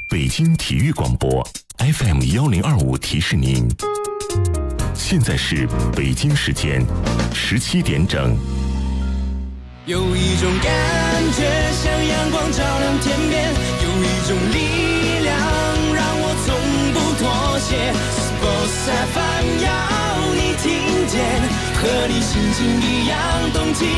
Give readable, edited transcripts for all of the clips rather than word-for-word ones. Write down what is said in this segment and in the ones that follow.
北京体育广播 FM1025提示您，现在是北京时间17点整。 有一种感觉像阳光照亮天边，有一种力量让我从不妥协。Sports FM 要你听见，和你心情一样动起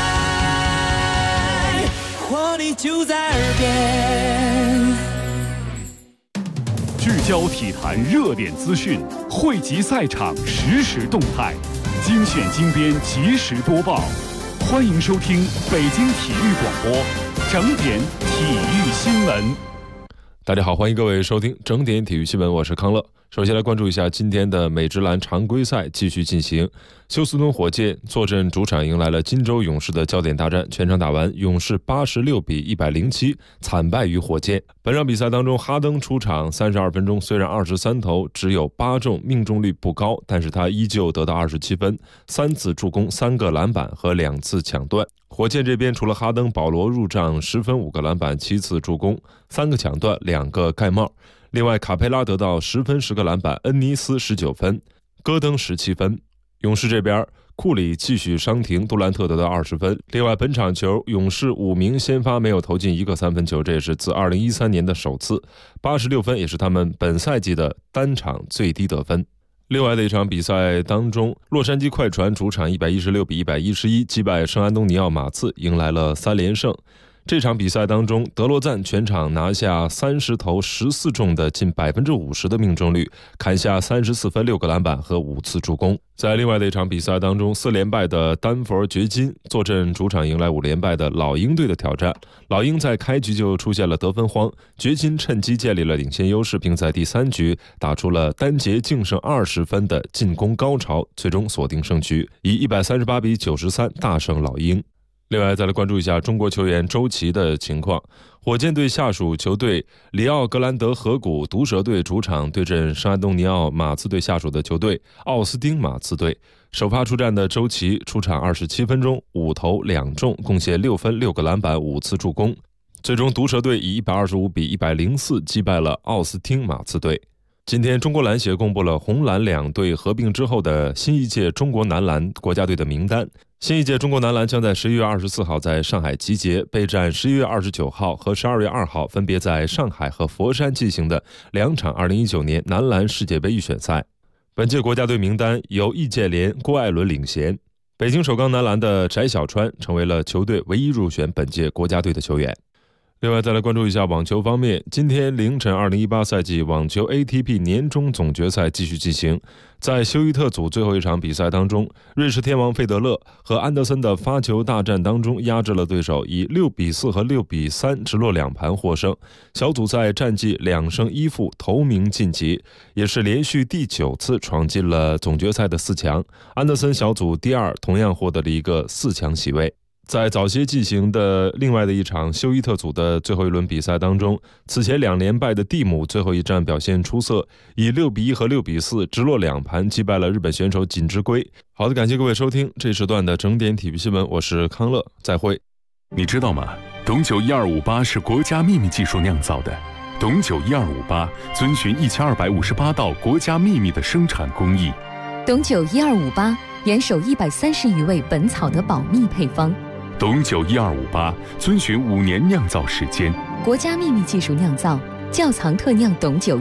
来，活力就在耳边。 聚焦体坛热点资讯，汇集赛场实时动态，精选精编及时播报。欢迎收听北京体育广播整点体育新闻。 大家好，欢迎各位收听整点体育新闻，我是康乐。首先来关注一下今天的美职篮常规赛继续进行，休斯敦火箭坐镇主场迎来了金州勇士的焦点大战，全场打完，勇士86比107惨败于火箭。本场比赛当中，哈登出场32分钟，虽然23投只有8中，命中率不高，但是他依旧得到27分，3次助攻，3个篮板和2次抢断。火箭这边除了哈登，保罗入账10分5个篮板7次助攻，3个抢断2个盖帽。另外卡佩拉得到10分10个篮板，恩尼斯19分，戈登17分。勇士这边库里继续伤停，杜兰特得到20分。另外本场球勇士5名先发没有投进一个3分球，这也是自2013年的首次。86分也是他们本赛季的单场最低得分。另外的一场比赛当中，洛杉矶快船主场116比111击败圣安东尼奥马刺，迎来了3连胜。这场比赛当中，德罗赞全场拿下30投14中的近50%的命中率，砍下34分6个篮板和5次助攻。在另外的一场比赛当中，4连败的丹佛掘金坐镇主场迎来5连败的老鹰队的挑战。老鹰在开局就出现了得分荒，掘金趁机建立了领先优势，并在第3局打出了单节净胜20分的进攻高潮，最终锁定胜局，以138比93大胜老鹰。另外再来关注一下中国球员周琦的情况，火箭队下属球队里奥格兰德河谷毒蛇队主场对阵圣安东尼奥马刺队下属的球队奥斯汀马刺队。首发出战的周琦出场27分钟5投2中，贡献6分6个篮板5次助攻，最终毒蛇队以125比104击败了奥斯汀马刺队。今天中国篮协公布了红蓝两队合并之后的新一届中国男篮国家队的名单。新一届中国男篮将在11月24号在上海集结，备战11月29号和12月2号分别在上海和佛山进行的2场2019年男篮世界杯预选赛。本届国家队名单由易建联、郭艾伦领衔，北京首钢男篮的翟小川成为了球队唯一入选本届国家队的球员。另外再来关注一下网球方面，今天凌晨2018赛季网球 ATP 年终总决赛继续进行。在休伊特组最后一场比赛当中，瑞士天王费德勒和安德森的发球大战当中压制了对手，以6比4和6比3直落2盘获胜。小组赛战绩2胜1负，头名晋级，也是连续第9次闯进了总决赛的4强。安德森小组第2，同样获得了一个4强席位。在早些进行的另外的一场休伊特组的最后一轮比赛当中，此前2连败的蒂姆最后一战表现出色，以6比1和6比4直落2盘击败了日本选手锦织圭。好的，感谢各位收听这时段的整点体育新闻，我是康乐，再会。 你知道吗？董酒1258是国家秘密技术酿造的。董酒1258遵循1258道国家秘密的生产工艺。 董酒1258严守130余味本草的保密配方。 董酒1258遵循5年酿造时间， 国家秘密技术酿造，窖藏特酿董酒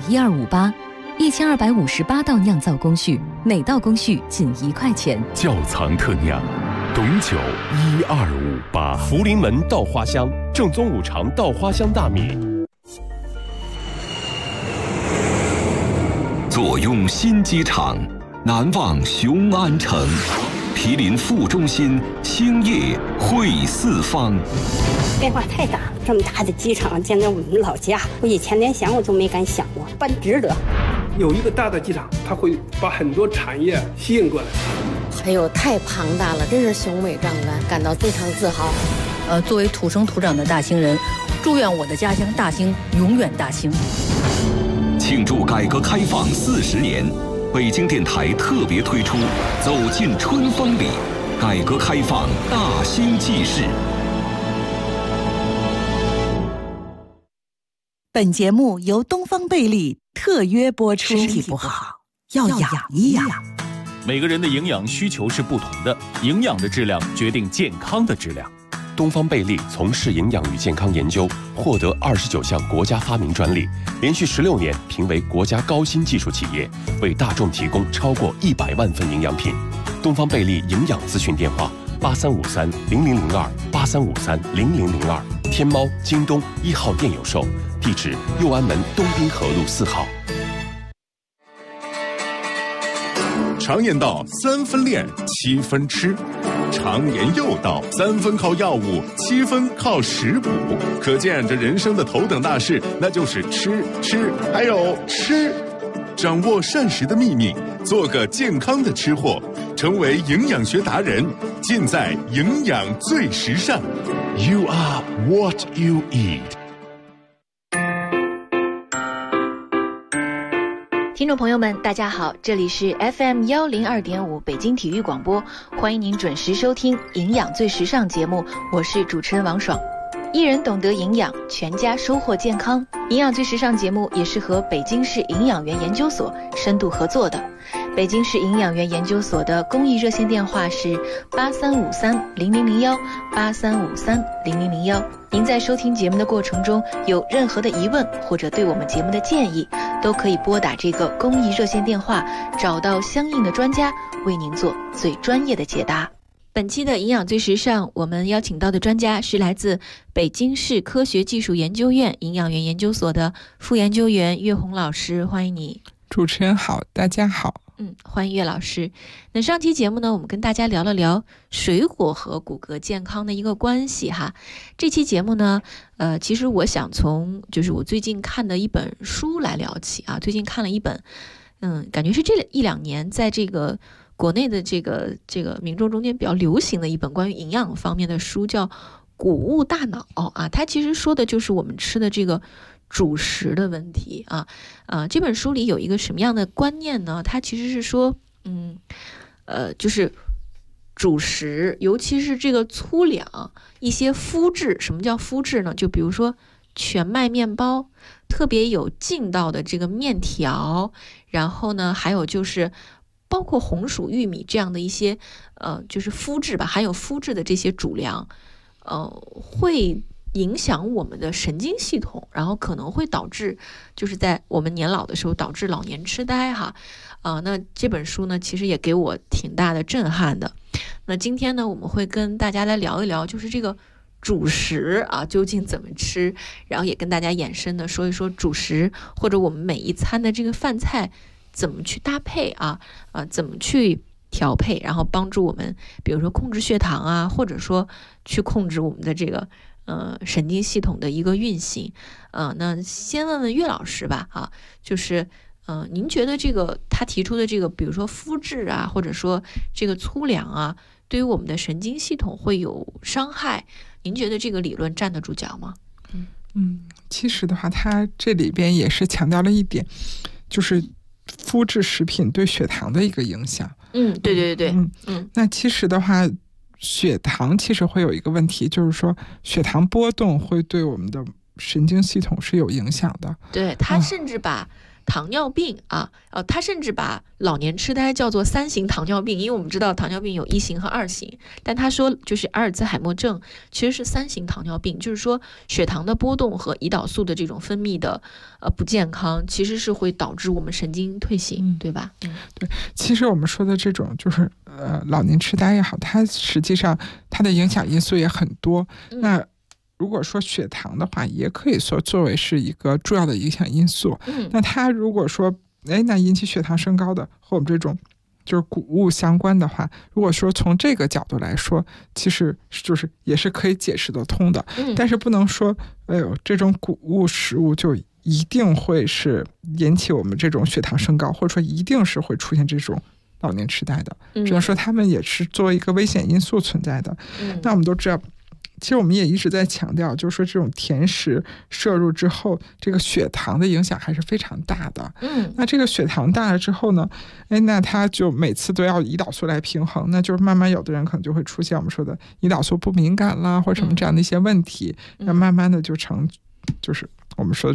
1258，1258道酿造工序，每道工序仅1块钱。 窖藏特酿，董酒1258。 福临门稻花香，正宗5常稻花香大米。 坐拥新机场，难忘雄安城。毗邻副中心，兴业汇四方。 变化太大了，这么大的机场建在我们老家，我以前连想我都没敢想过，办值得。 有一个大的机场，它会把很多产业吸引过来。 哎呦，太庞大了，真是雄伟壮观，感到非常自豪。 作为土生土长的大兴人，祝愿我的家乡大兴永远大兴。 庆祝改革开放40年。北京电台特别推出《走进春风里》，改革开放大兴纪事。 本节目由东方贝利特约播出。身体不好要养一养。 每个人的营养需求是不同的，营养的质量决定健康的质量。 东方贝利从事营养与健康研究，获得29项国家发明专利，连续16年评为国家高新技术企业，为大众提供超过100万份营养品。东方贝利营养咨询电话83530002，83530002，天猫、京东1号店有售，地址右安门东滨河路4号。 常言道3分练7分吃，常言又道3分靠药物7分靠食补，可见这人生的头等大事那就是吃还有吃。掌握膳食的秘密，做个健康的吃货，成为营养学达人，尽在营养最时尚。 You are what you eat。 听众朋友们大家好，这里是 FM 102.5北京体育广播，欢迎您准时收听营养最时尚节目，我是主持人王爽。一人懂得营养，全家收获健康。营养最时尚节目也是和北京市营养员研究所深度合作的。北京市营养员研究所的公益热线电话是83530001，83530001。您在收听节目的过程中有任何的疑问或者对我们节目的建议，都可以拨打这个公益热线电话，找到相应的专家为您做最专业的解答。本期的营养最时尚，我们邀请到的专家是来自北京市科学技术研究院营养员研究所的副研究员岳红老师，欢迎你。 主持人好，大家好。 欢迎岳老师。那上期节目呢，我们跟大家聊了聊水果和骨骼健康的一个关系哈。这期节目呢，其实我想从就是我最近看的一本书来聊起啊。最近看了一本，感觉是这1-2年在这个国内的这个民众中间比较流行的一本关于营养方面的书，叫《谷物大脑》啊。它其实说的就是我们吃的这个主食的问题啊。这本书里有一个什么样的观念呢？它其实是说，就是主食，尤其是这个粗粮，一些麸质。什么叫麸质呢？就比如说全麦面包，特别有劲道的这个面条，然后呢，还有就是包括红薯、玉米这样的一些就是麸质吧，含有麸质的这些主粮，会影响我们的神经系统，然后可能会导致就是在我们年老的时候导致老年痴呆哈。那这本书呢其实也给我挺大的震撼的。那今天呢我们会跟大家来聊一聊就是这个主食啊究竟怎么吃，然后也跟大家延伸的说一说主食或者我们每一餐的这个饭菜怎么去搭配啊，怎么去调配，然后帮助我们比如说控制血糖啊，或者说去控制我们的这个神经系统的一个运行。那先问问岳老师吧啊，就是您觉得这个他提出的这个比如说麸质啊，或者说这个粗粮啊，对于我们的神经系统会有伤害，您觉得这个理论站得住脚吗？ 其实的话他这里边也是强调了一点，就是麸质食品对血糖的一个影响。 对。 那其实的话血糖其实会有一个问题，就是说血糖波动会对我们的神经系统是有影响的。 对，他甚至把糖尿病他甚至把老年痴呆叫做3型糖尿病，因为我们知道糖尿病有1型和2型，但他说就是阿尔兹海默症其实是3型糖尿病，就是说血糖的波动和胰岛素的这种分泌的不健康，其实是会导致我们神经退行，对吧？ 对，其实我们说的这种就是老年痴呆也好，它实际上它的影响因素也很多。那如果说血糖的话，也可以说作为是一个重要的影响因素。那它如果说那引起血糖升高的和我们这种就是谷物相关的话，如果说从这个角度来说，其实就是也是可以解释得通的。但是不能说这种谷物食物就一定会是引起我们这种血糖升高，或者说一定是会出现这种老年痴呆的，只能说他们也是作为一个危险因素存在的。那我们都知道，其实我们也一直在强调，就是说这种甜食摄入之后，这个血糖的影响还是非常大的。那这个血糖大了之后呢，那他就每次都要胰岛素来平衡，那就是慢慢有的人可能就会出现我们说的胰岛素不敏感啦，或者什么这样的一些问题，那慢慢的就成就是我们说的这种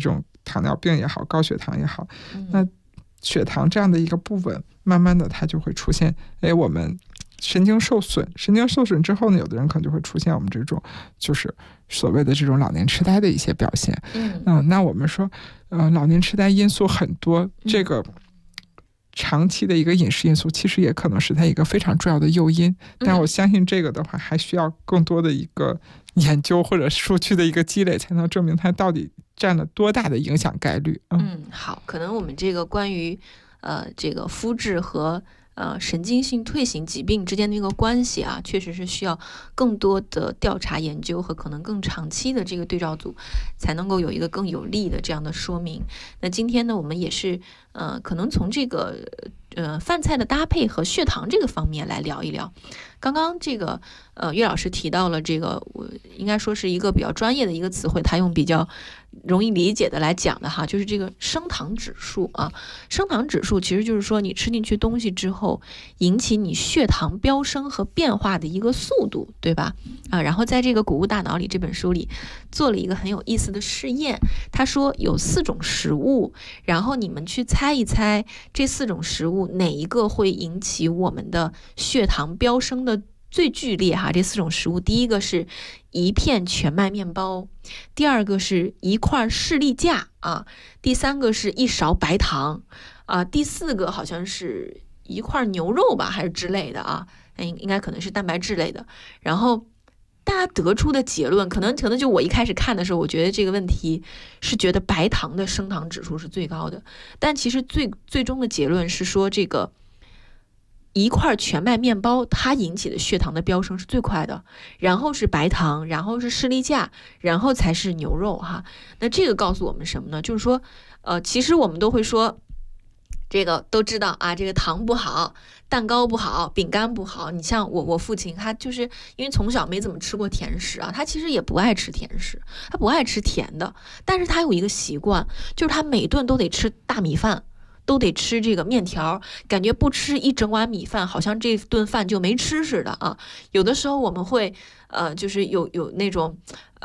糖尿病也好，高血糖也好，那血糖这样的一个不稳，慢慢的它就会出现，我们神经受损之后呢，有的人可能就会出现我们这种就是所谓的这种老年痴呆的一些表现。那我们说老年痴呆因素很多，这个长期的一个饮食因素其实也可能是它一个非常重要的诱因，但我相信这个的话还需要更多的一个研究或者数据的一个积累，才能证明它到底占了多大的影响概率。 好，可能我们这个关于这个肤质和神经性退行疾病之间的一个关系啊，确实是需要更多的调查研究和可能更长期的这个对照组，才能够有一个更有力的这样的说明。那今天呢，我们也是可能从这个饭菜的搭配和血糖这个方面来聊一聊。刚刚这个岳老师提到了这个，我应该说是一个比较专业的一个词汇，他用比较容易理解的来讲的哈，就是这个升糖指数啊。升糖指数其实就是说你吃进去东西之后，引起你血糖飙升和变化的一个速度，对吧？然后在这个《谷物大脑》里这本书里做了一个很有意思的试验，他说有4种食物，然后你们去猜一猜这4种食物哪一个会引起我们的血糖飙升的最剧烈哈。这4种食物，第一个是一片全麦面包，第二个是一块士力架啊，第3个是一勺白糖啊，第4个好像是一块牛肉吧，还是之类的啊，应该可能是蛋白质类的。然后大家得出的结论，可能就我一开始看的时候，我觉得这个问题是觉得白糖的升糖指数是最高的，但其实最终的结论是说，这个一块全麦面包它引起的血糖的飙升是最快的，然后是白糖，然后是士力架，然后才是牛肉哈。那这个告诉我们什么呢？就是说其实我们都会说，这个都知道啊，这个糖不好，蛋糕不好，饼干不好。你像我父亲，他就是因为从小没怎么吃过甜食啊，他其实也不爱吃甜食，他不爱吃甜的，但是他有一个习惯，就是他每顿都得吃大米饭，都得吃这个面条，感觉不吃一整碗米饭，好像这顿饭就没吃似的啊。有的时候我们会就是有那种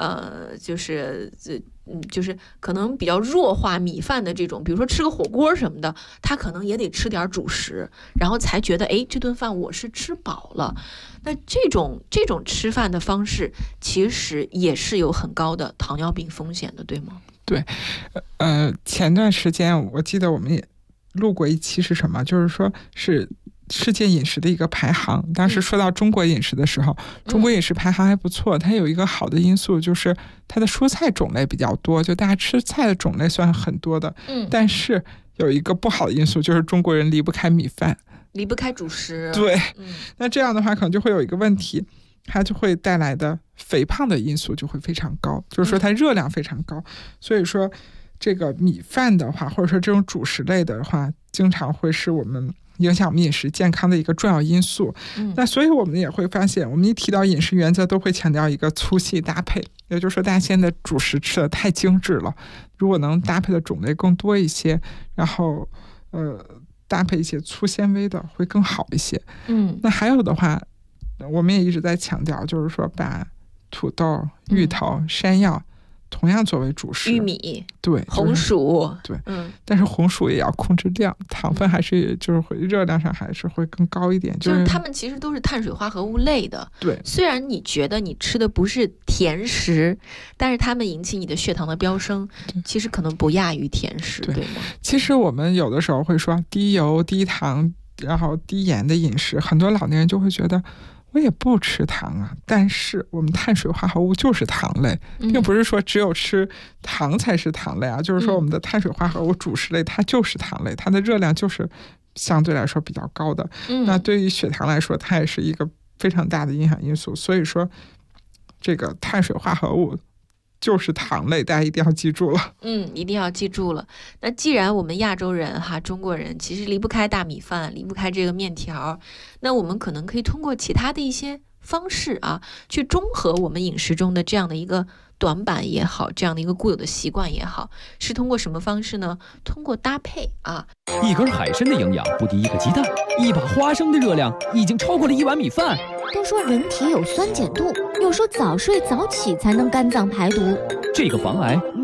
就是可能比较弱化米饭的这种，比如说吃个火锅什么的，他可能也得吃点主食，然后才觉得这顿饭我是吃饱了。那这种吃饭的方式其实也是有很高的糖尿病风险的，对吗？ 对，前段时间我记得我们也录过一期是什么，就是说是世界饮食的一个排行。当时说到中国饮食的时候，中国饮食排行还不错，它有一个好的因素就是它的蔬菜种类比较多，就大家吃菜的种类算很多的。但是有一个不好的因素，就是中国人离不开米饭， 离不开主食。 对，那这样的话可能就会有一个问题，它就会带来的肥胖的因素就会非常高，就是说它热量非常高。所以说这个米饭的话，或者说这种主食类的话，经常会是我们影响我们饮食健康的一个重要因素。那所以我们也会发现，我们一提到饮食原则都会强调一个粗细搭配，也就是说大家现在主食吃的太精致了，如果能搭配的种类更多一些，然后搭配一些粗纤维的会更好一些。那还有的话，我们也一直在强调，就是说把土豆、芋头、山药同样作为主食， 玉米， 对， 红薯， 对，但是红薯也要控制量，糖分还是就是会热量上还是会更高一点， 就是它们其实都是碳水化合物类的。 对， 虽然你觉得你吃的不是甜食，但是它们引起你的血糖的飙升，其实可能不亚于甜食，对吗？ 其实我们有的时候会说低油、低糖，然后低盐的饮食，很多老年人就会觉得，我也不吃糖啊，但是我们碳水化合物就是糖类，并不是说只有吃糖才是糖类啊，就是说我们的碳水化合物主食类它就是糖类，它的热量就是相对来说比较高的。那对于血糖来说，它也是一个非常大的影响因素。所以说这个碳水化合物就是糖类，大家一定要记住了。 一定要记住了。那既然我们亚洲人哈，中国人其实离不开大米饭，离不开这个面条，那我们可能可以通过其他的一些方式啊，去中和我们饮食中的这样的一个短板也好，这样的一个固有的习惯也好，是通过什么方式呢？通过搭配啊。 一根海参的营养不敌一个鸡蛋，一把花生的热量已经超过了1碗米饭。 都说人体有酸碱度，又说早睡早起才能肝脏排毒， 这个防癌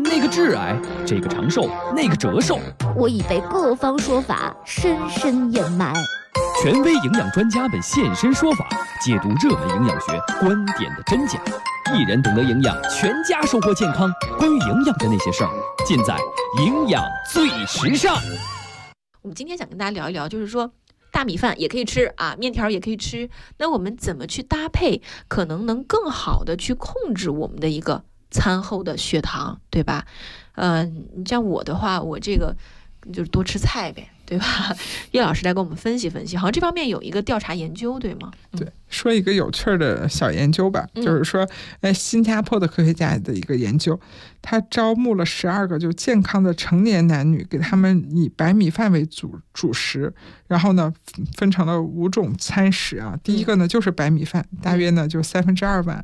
那个致癌，这个长寿，那个折寿。 我已被各方说法深深掩埋。 权威营养专家们现身说法，解读热门营养学观点的真假。一人懂得营养，全家收获健康。关于营养的那些事儿，尽在营养最时尚。 我们今天想跟大家聊一聊，就是说大米饭也可以吃啊，面条也可以吃，那我们怎么去搭配，可能能更好的去控制我们的一个餐后的血糖，对吧？你像我的话，我这个就是多吃菜呗，对吧？叶老师来给我们分析分析，好像这方面有一个调查研究，对吗？ 对，说一个有趣的小研究吧，就是说，新加坡的科学家的一个研究，他招募了12个就健康的成年男女，给他们以白米饭为主食，然后呢分成了5种餐食啊。第一个呢就是白米饭，大约呢就2/3碗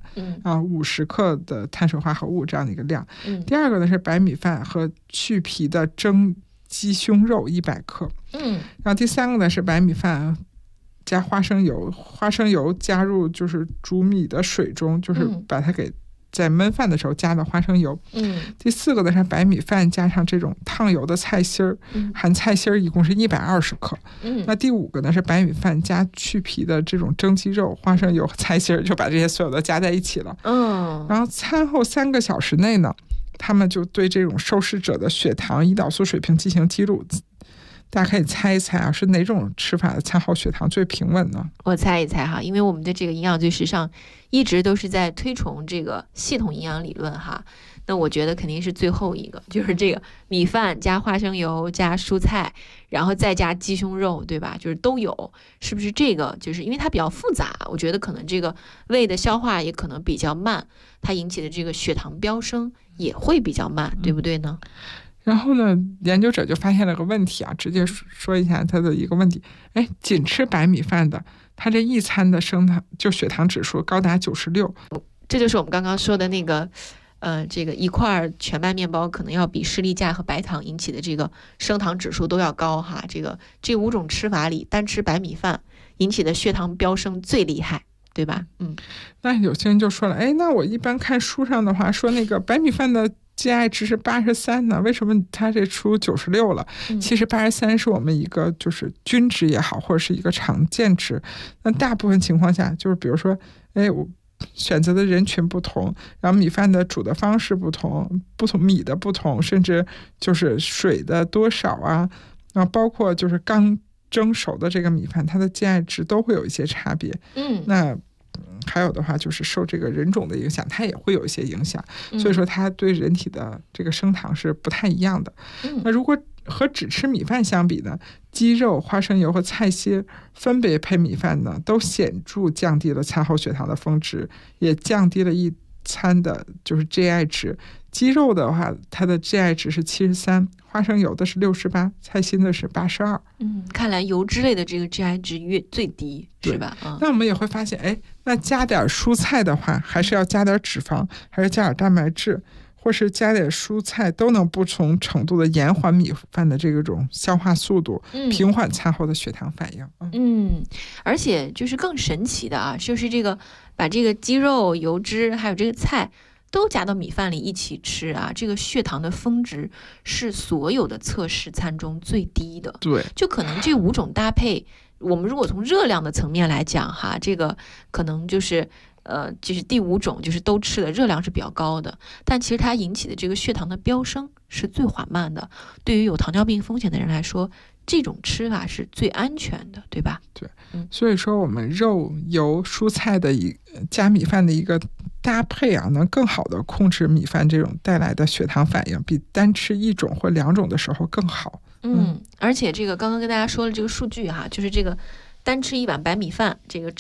，50克的碳水化合物这样的一个量。第二个呢是白米饭和去皮的蒸鸡胸肉100克，然后第三个呢是白米饭加花生油，花生油加入就是煮米的水中，就是把它给在焖饭的时候加了花生油。第四个呢是白米饭加上这种烫油的菜心儿，含菜心儿一共是120克。那第5个呢是白米饭加去皮的这种蒸鸡肉、花生油和菜心儿，就把这些所有的加在一起了。然后餐后3个小时内呢，他们就对这种受试者的血糖、胰岛素水平进行记录。大家可以猜一猜啊，是哪种吃法的餐后血糖最平稳呢？ 我猜一猜哈，因为我们的这个营养最时尚一直都是在推崇这个系统营养理论哈。那我觉得肯定是最后一个，就是这个米饭加花生油加蔬菜，然后再加鸡胸肉，对吧？就是都有，是不是这个？就是因为它比较复杂，我觉得可能这个胃的消化也可能比较慢，它引起的这个血糖飙升也会比较慢，对不对呢？ 然后呢，研究者就发现了个问题啊，直接说一下他的一个问题。仅吃白米饭的，他这一餐的血糖指数高达96， 这就是我们刚刚说的那个，这个一块全麦面包可能要比士力架和白糖引起的这个升糖指数都要高哈。这5种吃法里，单吃白米饭引起的血糖飙升最厉害，对吧？ 那有些人就说了，那我一般看书上的话说那个白米饭的GI 值是83呢，为什么它这出96了？其实83是我们一个就是均值也好，或者是一个常见值。那大部分情况下，就是比如说，我选择的人群不同，然后米饭的煮的方式不同米的不同，甚至就是水的多少啊，然后包括就是刚蒸熟的这个米饭，它的GI值都会有一些差别。那还有的话就是受这个人种的影响，它也会有一些影响，所以说它对人体的这个升糖是不太一样的。那如果和只吃米饭相比呢，鸡肉、花生油和菜心分别配米饭呢，都显著降低了餐后血糖的峰值，也降低了一餐的就是 GI 值。鸡肉的话，它的 GI 值是73，花生油的是68，菜心的是82。 看来油脂类的这个 GI 值最低，是吧？ 那我们也会发现，那加点蔬菜的话，还是要加点脂肪，还是加点蛋白质，或是加点蔬菜，都能不同程度的延缓米饭的这种消化速度，平缓餐后的血糖反应。 而且就是更神奇的啊，就是这个把这个鸡肉、油脂还有这个菜都加到米饭里一起吃啊，这个血糖的峰值是所有的测试餐中最低的。 对， 就可能这5种搭配，我们如果从热量的层面来讲哈，这个可能就是就是第5种就是都吃的热量是比较高的，但其实它引起的这个血糖的飙升是最缓慢的。对于有糖尿病风险的人来说，这种吃法是最安全的，对吧？ 对，所以说我们肉、油、蔬菜的加米饭的一个搭配啊，能更好的控制米饭这种带来的血糖反应，比单吃1种或2种的时候更好。 而且这个刚刚跟大家说了这个数据哈，就是这个单吃1碗白米饭，这个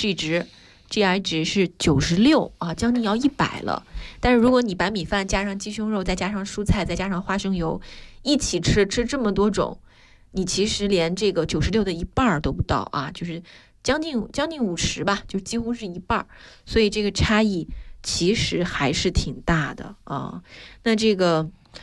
GI 值是96啊，将近要100了。但是如果你白米饭加上鸡胸肉，再加上蔬菜，再加上花生油一起吃这么多种，你其实连这个96的1半都不到啊，就是将近50吧，就几乎是1半。所以这个差异其实还是挺大的啊。那这个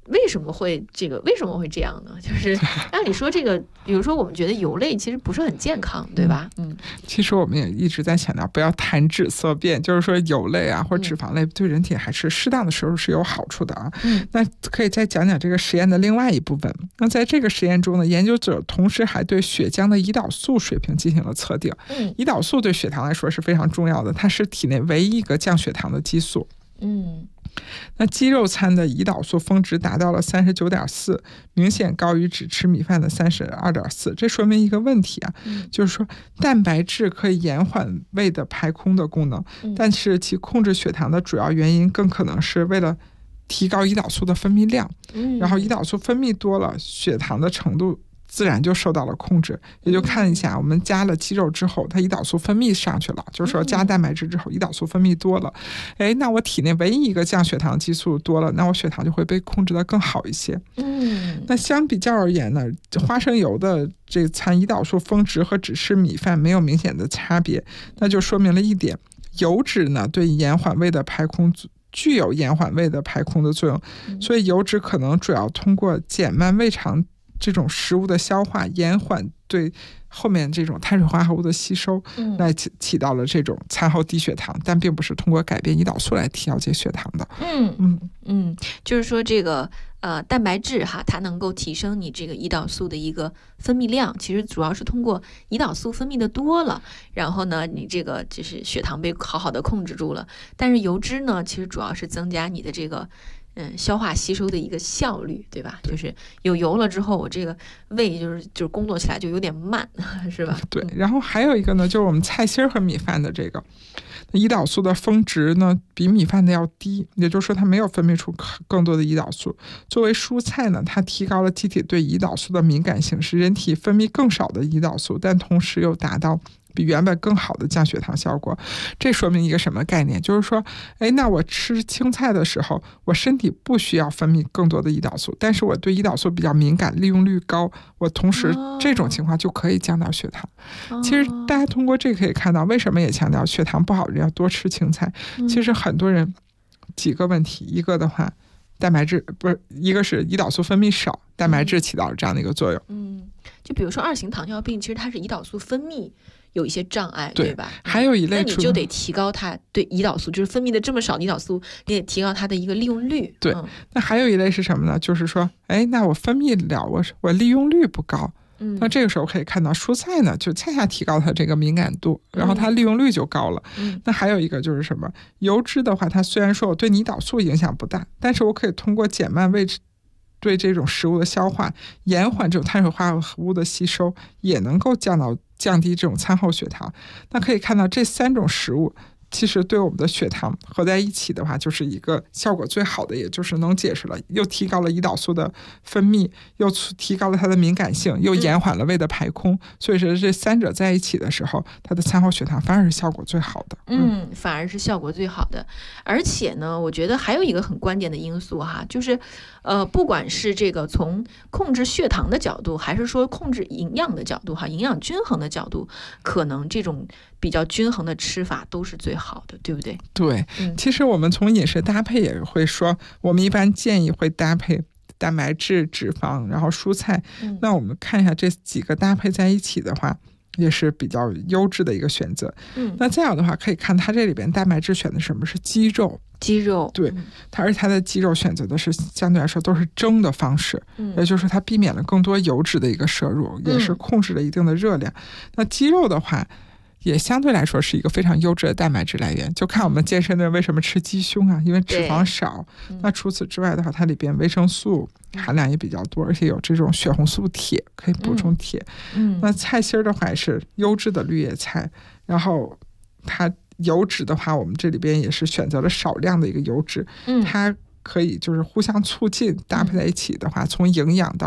为什么会这样呢？就是按理说这个，比如说我们觉得油类其实不是很健康，对吧？ 其实我们也一直在强调不要谈脂色变，就是说油类啊或脂肪类对人体还是适当的时候是有好处的啊。那可以再讲讲这个实验的另外一部分。那在这个实验中呢，研究者同时还对血浆的胰岛素水平进行了测定。胰岛素对血糖来说是非常重要的，它是体内唯一一个降血糖的激素。那鸡肉餐的胰岛素峰值达到了39.4，明显高于只吃米饭的32.4。这说明一个问题啊，就是说蛋白质可以延缓胃的排空的功能，但是其控制血糖的主要原因更可能是为了提高胰岛素的分泌量。然后胰岛素分泌多了，血糖的程度自然就受到了控制。也就看一下，我们加了鸡肉之后，它胰岛素分泌上去了，就是说加蛋白质之后胰岛素分泌多了，那我体内唯一一个降血糖激素多了，那我血糖就会被控制得更好一些。那相比较而言呢，花生油的这餐胰岛素峰值和只吃米饭没有明显的差别，那就说明了一点，油脂呢对延缓胃的排空具有延缓胃的排空的作用，所以油脂可能主要通过减慢胃肠这种食物的消化，延缓对后面这种碳水化合物的吸收，来起到了这种餐后低血糖，但并不是通过改变胰岛素来调节血糖的。 就是说这个蛋白质哈，它能够提升你这个胰岛素的一个分泌量，其实主要是通过胰岛素分泌的多了，然后呢，你这个就是血糖被好好的控制住了。但是油脂呢，其实主要是增加你的这个消化吸收的一个效率，对吧？就是有油了之后，我这个胃就是工作起来就有点慢，是吧？ 对。然后还有一个呢，就是我们菜心和米饭的这个胰岛素的峰值呢，比米饭的要低，也就是说它没有分泌出更多的胰岛素。作为蔬菜呢，它提高了机体对胰岛素的敏感性，使人体分泌更少的胰岛素，但同时又达到比原本更好的降血糖效果。这说明一个什么概念？就是说，那我吃青菜的时候，我身体不需要分泌更多的胰岛素，但是我对胰岛素比较敏感，利用率高，我同时这种情况就可以降到血糖。其实大家通过这可以看到，为什么也强调血糖不好人要多吃青菜。其实很多人几个问题，一个的话，蛋白质不是，一个是胰岛素分泌少，蛋白质起到了这样的一个作用。 就比如说2型糖尿病，其实它是胰岛素分泌有一些障碍，对吧？ 还有一类， 那你就得提高它对胰岛素，就是分泌的这么少的胰岛素，你得提高它的一个利用率。 对，那还有一类是什么呢？就是说，那我分泌了，我利用率不高。那这个时候可以看到蔬菜呢，就恰恰提高它这个敏感度，然后它利用率就高了。那还有一个就是什么？油脂的话，它虽然说我对胰岛素影响不大，但是我可以通过减慢胃对这种食物的消化，延缓这种碳水化合物的吸收，也能够降低这种餐后血糖。那可以看到这3种食物其实对我们的血糖合在一起的话，就是一个效果最好的，也就是能解释了，又提高了胰岛素的分泌，又提高了它的敏感性，又延缓了胃的排空。所以说这3者在一起的时候，它的餐后血糖反而是效果最好的。 反而是效果最好的。而且呢，我觉得还有一个很关键的因素哈，就是不管是这个从控制血糖的角度，还是说控制营养的角度哈，营养均衡的角度，可能这种比较均衡的吃法都是最好的，对不对？ 对，其实我们从饮食搭配也会说，我们一般建议会搭配蛋白质、脂肪，然后蔬菜。那我们看一下这几个搭配在一起的话，也是比较优质的一个选择。那这样的话，可以看它这里边蛋白质选的什么是鸡肉。对，而且它的鸡肉选择的是相对来说都是蒸的方式，也就是说它避免了更多油脂的一个摄入，也是控制了一定的热量。那鸡肉的话，也相对来说是一个非常优质的蛋白质来源。就看我们健身的人为什么吃鸡胸啊，因为脂肪少。那除此之外的话，它里边维生素含量也比较多，而且有这种血红素铁，可以补充铁。那菜心的话也是优质的绿叶菜，然后它油脂的话，我们这里边也是选择了少量的一个油脂，它可以就是互相促进，搭配在一起的话，从营养到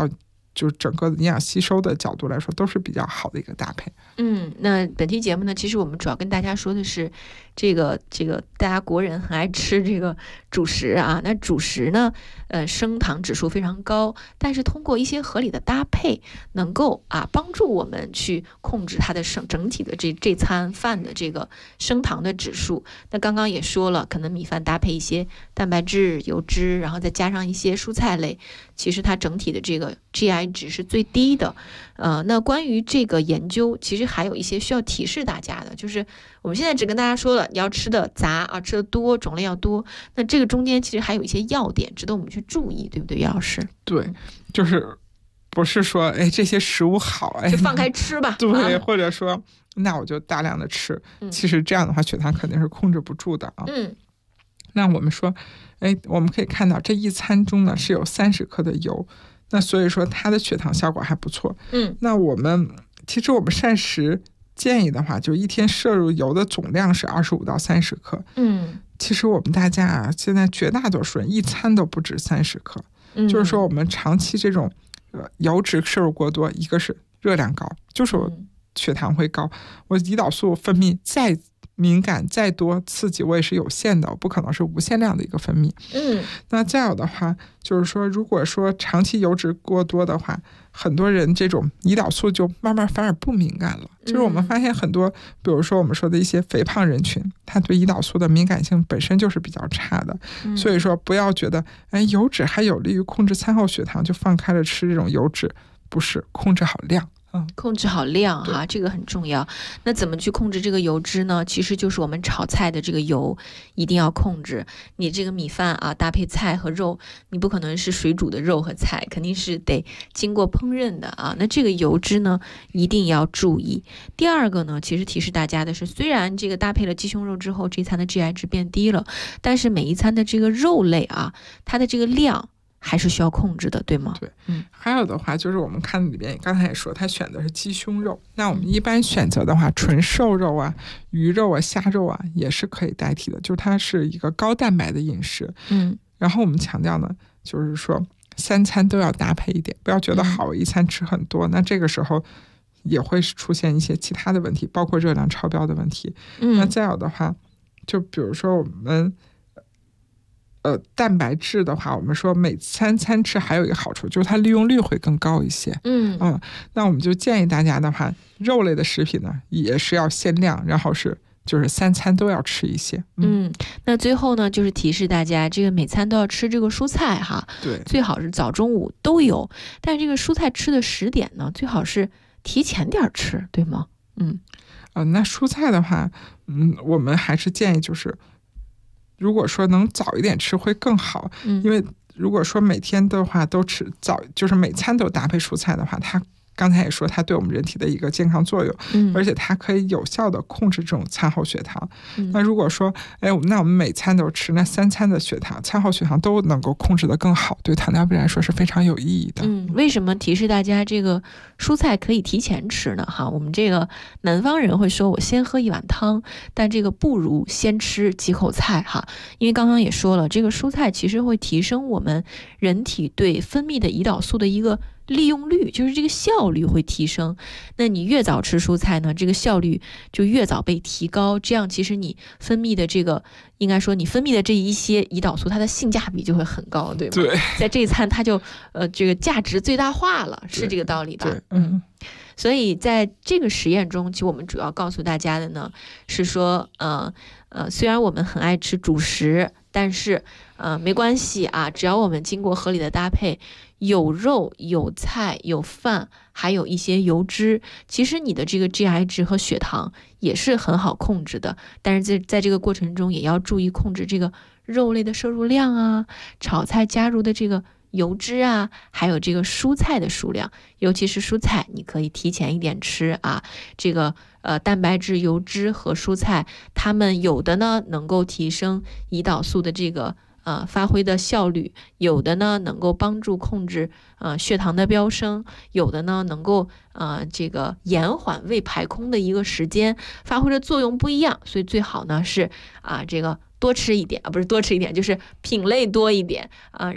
就是整个营养吸收的角度来说都是比较好的一个搭配。 那本期节目呢，其实我们主要跟大家说的是这个大家国人很爱吃这个主食啊。那主食呢，升糖指数非常高，但是通过一些合理的搭配，能够帮助我们去控制它的整体的这餐饭的这个升糖的指数。那刚刚也说了，可能米饭搭配一些蛋白质、油脂，然后再加上一些蔬菜类，其实它整体的这个 GI 值是最低的。那关于这个研究，其实还有一些需要提示大家的，就是我们现在只跟大家说了，你要吃的杂啊，吃的多，种类要多。那这个中间其实还有一些要点值得我们去注意，对不对，岳老师？ 对，就是不是说这些食物好就放开吃吧， 对，或者说那我就大量的吃，其实这样的话血糖肯定是控制不住的啊。那我们说，我们可以看到这一餐中呢是有30克的油，那所以说它的血糖效果还不错。那其实我们膳食建议的话，就一天摄入油的总量是25到30克。其实我们大家现在绝大多数人一餐都不止30克。就是说我们长期这种油脂摄入过多，一个是热量高，就是我血糖会高，我胰岛素分泌再敏感再多刺激我也是有限的，不可能是无限量的一个分泌。那再有的话就是说，如果说长期油脂过多的话，很多人这种胰岛素就慢慢反而不敏感了。就是我们发现很多比如说我们说的一些肥胖人群，他对胰岛素的敏感性本身就是比较差的。所以说不要觉得油脂还有利于控制餐后血糖就放开了吃这种油脂，不是，控制好量。 控制好量哈，这个很重要。那怎么去控制这个油脂呢？其实就是我们炒菜的这个油一定要控制。你这个米饭搭配菜和肉，你不可能是水煮的肉和菜，肯定是得经过烹饪的啊。那这个油脂呢一定要注意。第二个呢，其实提示大家的是，虽然这个搭配了鸡胸肉之后，这餐的 GI 值变低了，但是每一餐的这个肉类它的这个量还是需要控制的，对吗？ 对，还有的话就是我们看里边刚才也说，他选的是鸡胸肉，那我们一般选择的话，纯瘦肉鱼肉虾肉也是可以代替的，就是它是一个高蛋白的饮食。然后我们强调呢，就是说3餐都要搭配一点，不要觉得好一餐吃很多，那这个时候也会出现一些其他的问题，包括热量超标的问题。那再有的话，就比如说我们蛋白质的话，我们说每餐吃还有一个好处，就是它利用率会更高一些。那我们就建议大家的话，肉类的食品呢也是要限量，然后就是3餐都要吃一些。 那最后呢，就是提示大家，这个每餐都要吃这个蔬菜哈。 对， 最好是早中午都有，但是这个蔬菜吃的时点呢，最好是提前点吃，对吗？ 那蔬菜的话，我们还是建议就是如果说能早一点吃会更好。因为如果说每天的话都吃就是每餐都搭配蔬菜的话，它刚才也说它对我们人体的一个健康作用，而且它可以有效的控制这种餐后血糖。那如果说那我们每餐都吃，那3餐的餐后血糖都能够控制得更好，对糖尿病来说是非常有意义的。 为什么提示大家这个蔬菜可以提前吃呢？我们这个南方人会说我先喝一碗汤，但这个不如先吃几口菜因为刚刚也说了，这个蔬菜其实会提升我们人体对分泌的胰岛素的一个利用率，就是这个效率会提升。那你越早吃蔬菜呢，这个效率就越早被提高，这样其实你分泌的应该说你分泌的这一些胰岛素，它的性价比就会很高，对吗？ 对， 在这一餐它就这个价值最大化了，是这个道理吧？所以在这个实验中，其实我们主要告诉大家的呢是说，虽然我们很爱吃主食，但是没关系只要我们经过合理的搭配，有肉有菜有饭，还有一些油脂，其实你的这个 GI 值和血糖也是很好控制的。但是在这个过程中也要注意控制这个肉类的摄入量炒菜加入的这个油脂还有这个蔬菜的数量，尤其是蔬菜你可以提前一点吃这个蛋白质、油脂和蔬菜，它们有的呢能够提升胰岛素的这个发挥的效率，有的呢能够帮助控制血糖的飙升，有的呢能够这个延缓胃排空的一个时间，发挥的作用不一样。所以最好呢是这个多吃一点，不是多吃一点，就是品类多一点